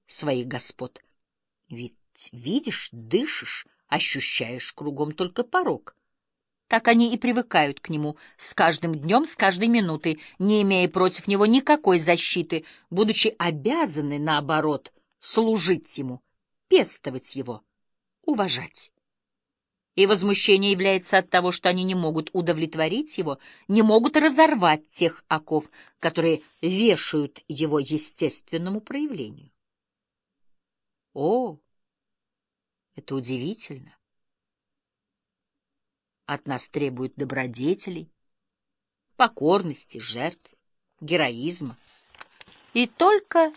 своих господ. Ведь видишь, дышишь, ощущаешь кругом только порок. Так они и привыкают к нему с каждым днем, с каждой минутой, не имея против него никакой защиты, будучи обязаны, наоборот, служить ему, пестовать его, уважать. И возмущение является от того, что они не могут удовлетворить его, не могут разорвать тех оков, которые вешают его естественному проявлению. О, это удивительно! От нас требуют добродетелей, покорности, жертв, героизма. И только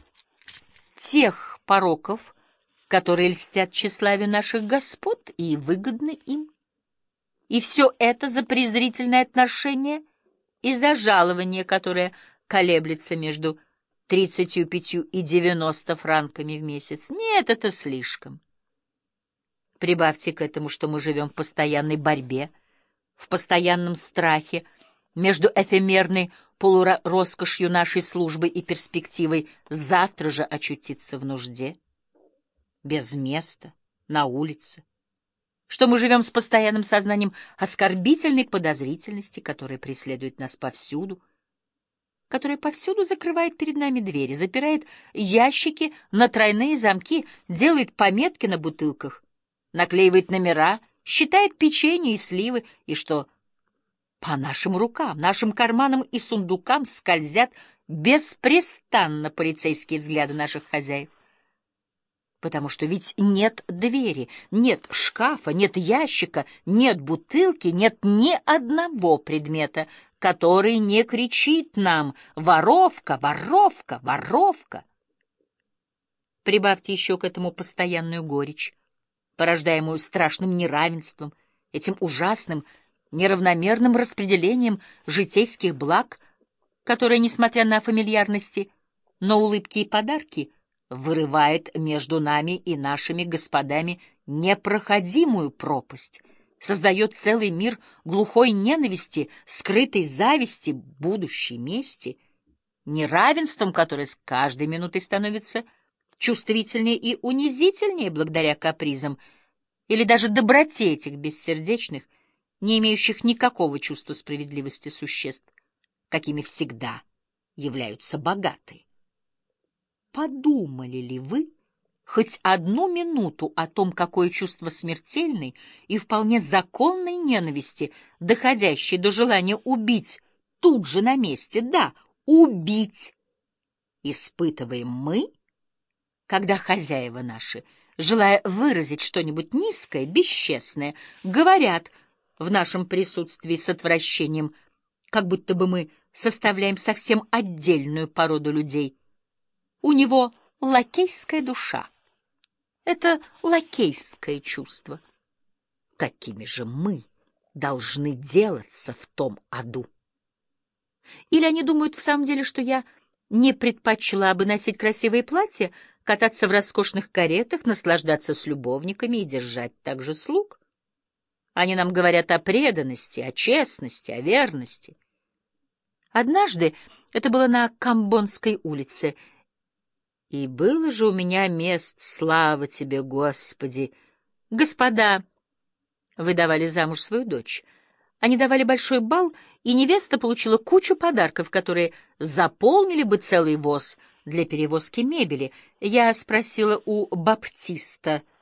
тех пороков, которые льстят тщеславию наших господ и выгодны им. И все это за презрительное отношение и за жалование, которое колеблется между 35 и 90 франками в месяц. Нет, это слишком. Прибавьте к этому, что мы живем в постоянной борьбе, в постоянном страхе между эфемерной полуроскошью нашей службы и перспективой завтра же очутиться в нужде, без места, на улице, что мы живем с постоянным сознанием оскорбительной подозрительности, которая преследует нас повсюду, которая повсюду закрывает перед нами двери, запирает ящики на тройные замки, делает пометки на бутылках, наклеивает номера, считает печенье и сливы, и что по нашим рукам, нашим карманам и сундукам скользят беспрестанно полицейские взгляды наших хозяев. Потому что ведь нет двери, нет шкафа, нет ящика, нет бутылки, нет ни одного предмета, который не кричит нам «Воровка! Воровка! Воровка!». Прибавьте еще к этому постоянную горечь, порождаемую страшным неравенством, этим ужасным, неравномерным распределением житейских благ, которое, несмотря на фамильярности, на улыбки и подарки, вырывает между нами и нашими господами непроходимую пропасть, создает целый мир глухой ненависти, скрытой зависти, будущей мести, неравенством, которое с каждой минутой становится чувствительнее и унизительнее благодаря капризам или даже доброте этих бессердечных, не имеющих никакого чувства справедливости существ, какими всегда являются богатые. Подумали ли вы хоть одну минуту о том, какое чувство смертельной и вполне законной ненависти, доходящей до желания убить тут же на месте, да, убить, испытываем мы, когда хозяева наши, желая выразить что-нибудь низкое, бесчестное, говорят в нашем присутствии с отвращением, как будто бы мы составляем совсем отдельную породу людей. У него лакейская душа. Это лакейское чувство. Какими же мы должны делаться в том аду? Или они думают в самом деле, что я не предпочла бы носить красивые платья, кататься в роскошных каретах, наслаждаться с любовниками и держать также слуг? Они нам говорят о преданности, о честности, о верности. Однажды, это было на Камбонской улице, и было же у меня мест, слава тебе, Господи. Господа выдавали замуж свою дочь. Они давали большой бал, и невеста получила кучу подарков, которые заполнили бы целый воз для перевозки мебели. Я спросила у баптиста,